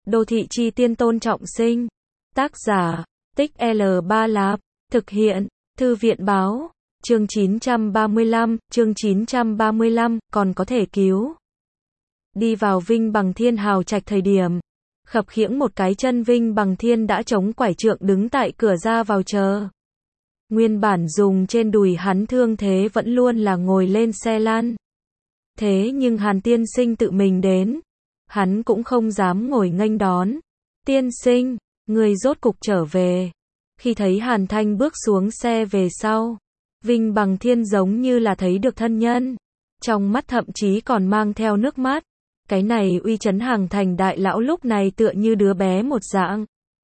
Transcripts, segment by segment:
Đô thị chi tiên Tôn Trọng Sinh. Tác giả, Tích L3 Lạp. Thực hiện, Thư viện báo. Chương 935, còn có thể cứu. Đi vào Vinh Bằng Thiên hào trạch thời điểm, khập khiễng một cái chân Vinh Bằng Thiên đã chống quải trượng đứng tại cửa ra vào chờ. Nguyên bản dùng trên đùi hắn thương thế vẫn luôn là ngồi lên xe lăn. Thế nhưng Hàn tiên sinh tự mình đến, hắn cũng không dám ngồi nghênh đón. Tiên sinh, người rốt cục trở về. Khi thấy Hàn Thanh bước xuống xe về sau, Vinh Bằng Thiên giống như là thấy được thân nhân. Trong mắt thậm chí còn mang theo nước mắt. Cái này uy chấn Hàng Thành đại lão lúc này tựa như đứa bé một dạng.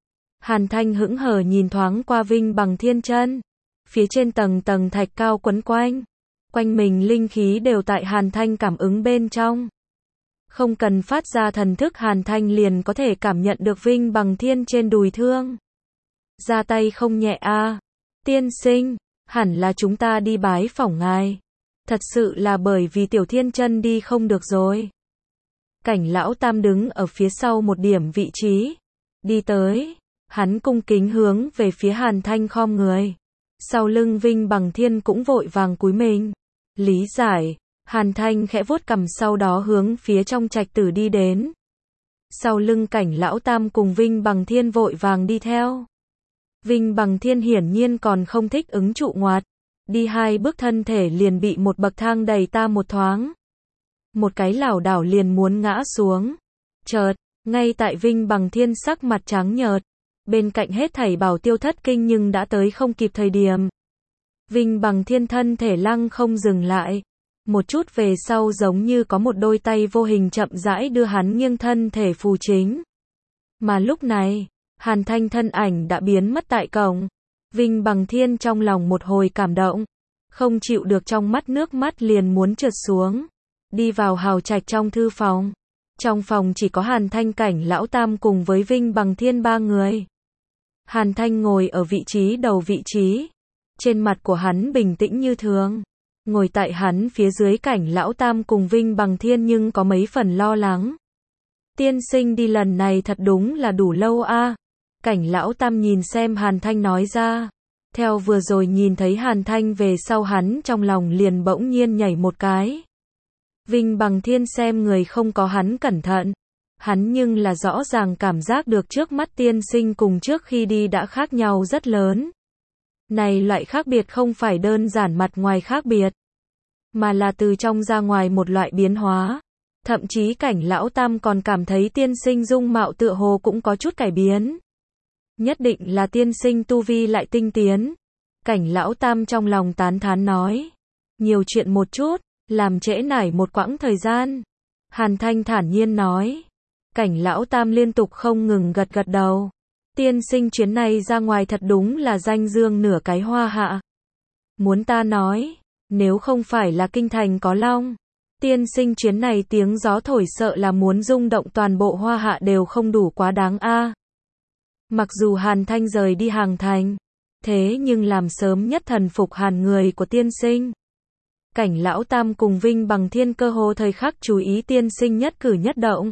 Hàn Thanh hững hờ nhìn thoáng qua Vinh Bằng Thiên chân. Phía trên tầng tầng thạch cao quấn quanh. Quanh mình linh khí đều tại Hàn Thanh cảm ứng bên trong. Không cần phát ra thần thức Hàn Thanh liền có thể cảm nhận được Vinh Bằng Thiên trên đùi thương. Ra tay không nhẹ a. Tiên sinh, hẳn là chúng ta đi bái phỏng ngài. Thật sự là bởi vì Tiểu Thiên chân đi không được rồi. Cảnh lão tam đứng ở phía sau một điểm vị trí. Đi tới, hắn cung kính hướng về phía Hàn Thanh khom người. Sau lưng Vinh Bằng Thiên cũng vội vàng cúi mình. Lý giải, Hàn Thanh khẽ vuốt cằm sau đó hướng phía trong trạch tử đi đến. Sau lưng cảnh lão tam cùng Vinh Bằng Thiên vội vàng đi theo. Vinh Bằng Thiên hiển nhiên còn không thích ứng trụ ngoặt. Đi 2 bước thân thể liền bị một bậc thang đẩy ta một thoáng. Một cái lảo đảo liền muốn ngã xuống. Chợt, ngay tại Vinh Bằng Thiên sắc mặt trắng nhợt. Bên cạnh hết thảy bảo tiêu thất kinh nhưng đã tới không kịp thời điểm. Vinh Bằng Thiên thân thể lăng không dừng lại. Một chút về sau giống như có một đôi tay vô hình chậm rãi đưa hắn nghiêng thân thể phù chính. Mà lúc này, Hàn Thanh thân ảnh đã biến mất tại cổng. Vinh Bằng Thiên trong lòng một hồi cảm động. Không chịu được trong mắt nước mắt liền muốn trượt xuống. Đi vào hào trạch trong thư phòng. Trong phòng chỉ có Hàn Thanh cảnh lão tam cùng với Vinh Bằng Thiên 3 người. Hàn Thanh ngồi ở vị trí đầu vị trí. Trên mặt của hắn bình tĩnh như thường. Ngồi tại hắn phía dưới cảnh lão tam cùng Vinh Bằng Thiên nhưng có mấy phần lo lắng. Tiên sinh đi lần này thật đúng là đủ lâu a. Cảnh lão tam nhìn xem Hàn Thanh nói ra. Theo vừa rồi nhìn thấy Hàn Thanh về sau hắn trong lòng liền bỗng nhiên nhảy một cái. Vinh Bằng Thiên xem người không có hắn cẩn thận. Hắn nhưng là rõ ràng cảm giác được trước mắt tiên sinh cùng trước khi đi đã khác nhau rất lớn. Này loại khác biệt không phải đơn giản mặt ngoài khác biệt, mà là từ trong ra ngoài một loại biến hóa. Thậm chí cảnh lão tam còn cảm thấy tiên sinh dung mạo tựa hồ cũng có chút cải biến. Nhất định là tiên sinh tu vi lại tinh tiến. Cảnh lão tam trong lòng tán thán nói. Nhiều chuyện một chút, làm trễ nải một quãng thời gian. Hàn Thanh thản nhiên nói. Cảnh lão tam liên tục không ngừng gật gật đầu. Tiên sinh chuyến này ra ngoài thật đúng là danh dương nửa cái hoa hạ. Muốn ta nói, nếu không phải là kinh thành có long, tiên sinh chuyến này tiếng gió thổi sợ là muốn rung động toàn bộ hoa hạ đều không đủ quá đáng a. Mặc dù Hàn Thanh rời đi Hàng Thành, thế nhưng làm sớm nhất thần phục Hàn người của tiên sinh. Cảnh lão tam cùng Vinh Bằng Thiên cơ hồ thời khắc chú ý tiên sinh nhất cử nhất động.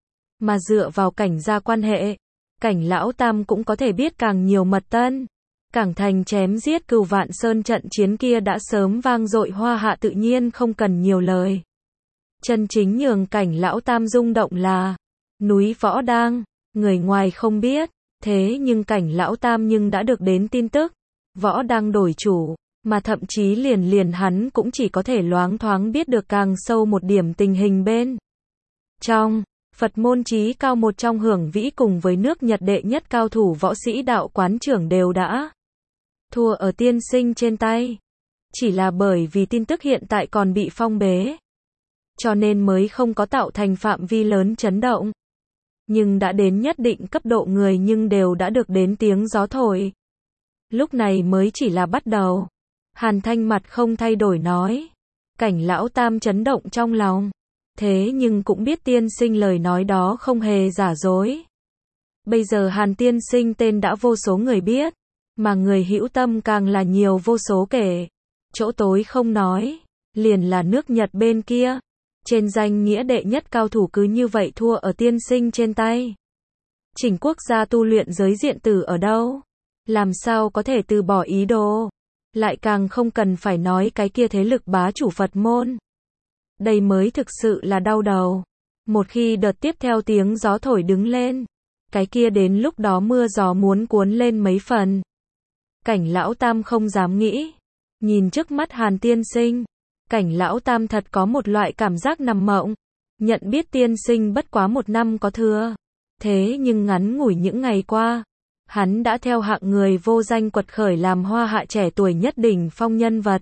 Mà dựa vào cảnh gia quan hệ, cảnh lão tam cũng có thể biết càng nhiều mật tân. Cảng thành chém giết Cửu Vạn Sơn trận chiến kia đã sớm vang dội hoa hạ tự nhiên không cần nhiều lời. Chân chính nhường cảnh lão tam rung động là núi Võ Đang, người ngoài không biết, thế nhưng cảnh lão tam nhưng đã được đến tin tức. Võ Đang đổi chủ, mà thậm chí liền hắn cũng chỉ có thể loáng thoáng biết được càng sâu một điểm tình hình bên trong. Phật môn chí cao một trong hưởng vĩ cùng với nước Nhật đệ nhất cao thủ võ sĩ đạo quán trưởng đều đã thua ở tiên sinh trên tay. Chỉ là bởi vì tin tức hiện tại còn bị phong bế, cho nên mới không có tạo thành phạm vi lớn chấn động. Nhưng đã đến nhất định cấp độ người nhưng đều đã được đến tiếng gió thổi. Lúc này mới chỉ là bắt đầu. Hàn Thanh mặt không thay đổi nói. Cảnh lão tam chấn động trong lòng. Thế nhưng cũng biết tiên sinh lời nói đó không hề giả dối. Bây giờ Hàn tiên sinh tên đã vô số người biết, mà người hữu tâm càng là nhiều vô số kể. Chỗ tối không nói, liền là nước Nhật bên kia. Trên danh nghĩa đệ nhất cao thủ cứ như vậy thua ở tiên sinh trên tay. Chỉnh quốc gia tu luyện giới diện tử ở đâu? Làm sao có thể từ bỏ ý đồ? Lại càng không cần phải nói cái kia thế lực bá chủ Phật môn. Đây mới thực sự là đau đầu. Một khi đợt tiếp theo tiếng gió thổi đứng lên, cái kia đến lúc đó mưa gió muốn cuốn lên mấy phần. Cảnh lão tam không dám nghĩ. Nhìn trước mắt Hàn tiên sinh, cảnh lão tam thật có một loại cảm giác nằm mộng. Nhận biết tiên sinh bất quá 1 năm có thừa. Thế nhưng ngắn ngủi những ngày qua, hắn đã theo hạng người vô danh quật khởi làm hoa hạ trẻ tuổi nhất đỉnh phong nhân vật.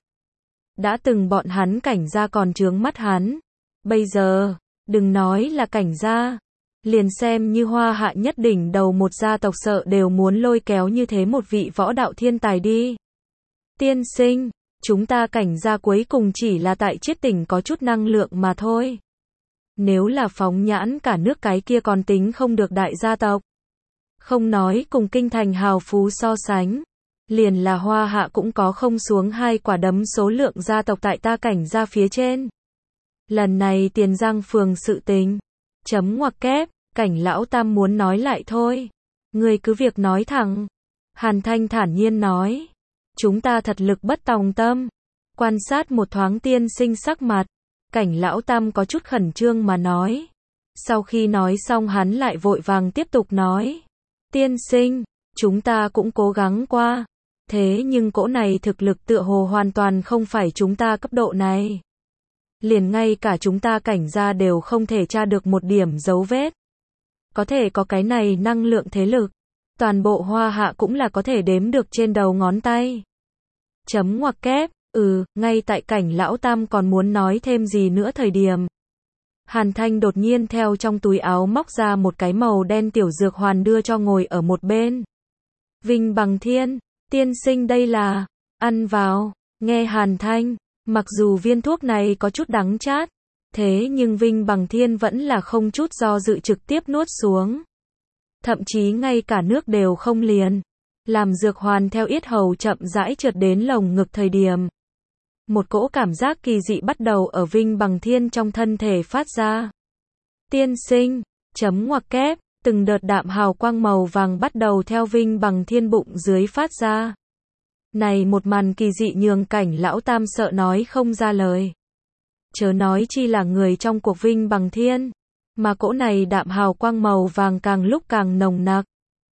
Đã từng bọn hắn cảnh gia còn chướng mắt hắn. Bây giờ, đừng nói là cảnh gia, liền xem như hoa hạ nhất đỉnh đầu một gia tộc sợ đều muốn lôi kéo như thế một vị võ đạo thiên tài đi. Tiên sinh, chúng ta cảnh gia cuối cùng chỉ là tại Chiết tỉnh có chút năng lượng mà thôi. Nếu là phóng nhãn cả nước cái kia còn tính không được đại gia tộc. Không nói cùng kinh thành hào phú so sánh. Liền là hoa hạ cũng có không xuống 2 quả đấm số lượng gia tộc tại ta cảnh gia phía trên. Lần này Tiền Giang phường sự tình. Chấm ngoặc kép, cảnh lão tam muốn nói lại thôi. Người cứ việc nói thẳng. Hàn Thanh thản nhiên nói. Chúng ta thật lực bất tòng tâm. Quan sát một thoáng tiên sinh sắc mặt. Cảnh lão tam có chút khẩn trương mà nói. Sau khi nói xong hắn lại vội vàng tiếp tục nói. Tiên sinh, chúng ta cũng cố gắng qua. Thế nhưng cỗ này thực lực tựa hồ hoàn toàn không phải chúng ta cấp độ này. Liền ngay cả chúng ta cảnh gia đều không thể tra được một điểm dấu vết. Có thể có cái này năng lượng thế lực. Toàn bộ hoa hạ cũng là có thể đếm được trên đầu ngón tay. Chấm ngoặc kép, ngay tại cảnh lão tam còn muốn nói thêm gì nữa thời điểm. Hàn Thanh đột nhiên theo trong túi áo móc ra một cái màu đen tiểu dược hoàn đưa cho ngồi ở một bên. Vinh Bằng Thiên, tiên sinh đây là, ăn vào, nghe Hàn Thanh, mặc dù viên thuốc này có chút đắng chát, thế nhưng Vinh Bằng Thiên vẫn là không chút do dự trực tiếp nuốt xuống. Thậm chí ngay cả nước đều không liền. Làm dược hoàn theo yết hầu chậm rãi trượt đến lồng ngực thời điểm. Một cỗ cảm giác kỳ dị bắt đầu ở Vinh Bằng Thiên trong thân thể phát ra. Tiên sinh, chấm ngoặc kép, từng đợt đạm hào quang màu vàng bắt đầu theo Vinh Bằng Thiên bụng dưới phát ra. Này một màn kỳ dị nhường cảnh lão tam sợ nói không ra lời. Chớ nói chi là người trong cuộc Vinh Bằng Thiên. Mà cỗ này đạm hào quang màu vàng càng lúc càng nồng nặc.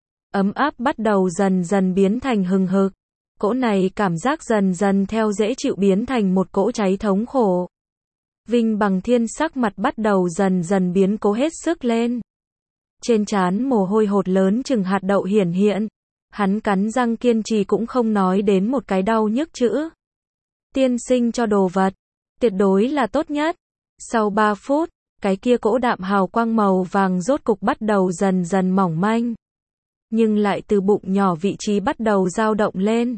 Ấm áp bắt đầu dần dần biến thành hừng hực. Cỗ này cảm giác dần dần theo dễ chịu biến thành một cỗ cháy thống khổ. Vinh Bằng Thiên sắc mặt bắt đầu dần dần biến cố hết sức lên. Trên trán mồ hôi hột lớn chừng hạt đậu hiển hiện. Hắn cắn răng kiên trì cũng không nói đến một cái đau nhức chữ. Tiên sinh cho đồ vật, tuyệt đối là tốt nhất. Sau 3 phút, cái kia cỗ đạm hào quang màu vàng rốt cục bắt đầu dần dần mỏng manh. Nhưng lại từ bụng nhỏ vị trí bắt đầu dao động lên.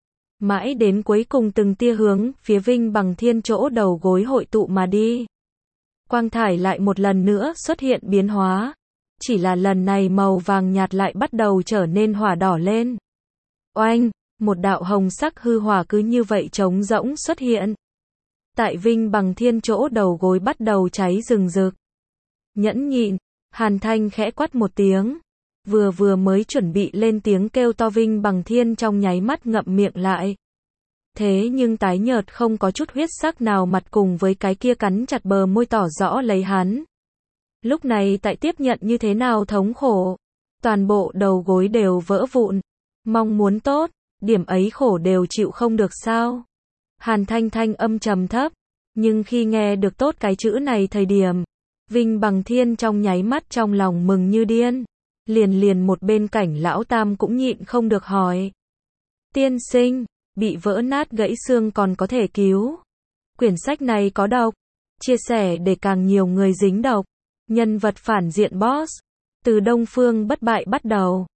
Mãi đến cuối cùng từng tia hướng phía Vinh Bằng Thiên chỗ đầu gối hội tụ mà đi. Quang thải lại một lần nữa xuất hiện biến hóa. Chỉ là lần này màu vàng nhạt lại bắt đầu trở nên hỏa đỏ lên. Oanh, một đạo hồng sắc hư hỏa cứ như vậy trống rỗng xuất hiện. Tại Vinh Bằng Thiên chỗ đầu gối bắt đầu cháy rừng rực. Nhẫn nhịn, Hàn Thanh khẽ quát một tiếng. Vừa mới chuẩn bị lên tiếng kêu to Vinh Bằng Thiên trong nháy mắt ngậm miệng lại. Thế nhưng tái nhợt không có chút huyết sắc nào mặt cùng với cái kia cắn chặt bờ môi tỏ rõ lấy hắn. Lúc này tại tiếp nhận như thế nào thống khổ. Toàn bộ đầu gối đều vỡ vụn. Mong muốn tốt, điểm ấy khổ đều chịu không được sao. Hàn Thanh thanh âm trầm thấp. Nhưng khi nghe được tốt cái chữ này thời điểm, Vinh Bằng Thiên trong nháy mắt trong lòng mừng như điên. Liền một bên cảnh lão tam cũng nhịn không được hỏi. Tiên sinh, bị vỡ nát gãy xương còn có thể cứu. Quyển sách này có độc. Chia sẻ để càng nhiều người dính độc. Nhân vật phản diện boss. Từ Đông Phương Bất Bại bắt đầu.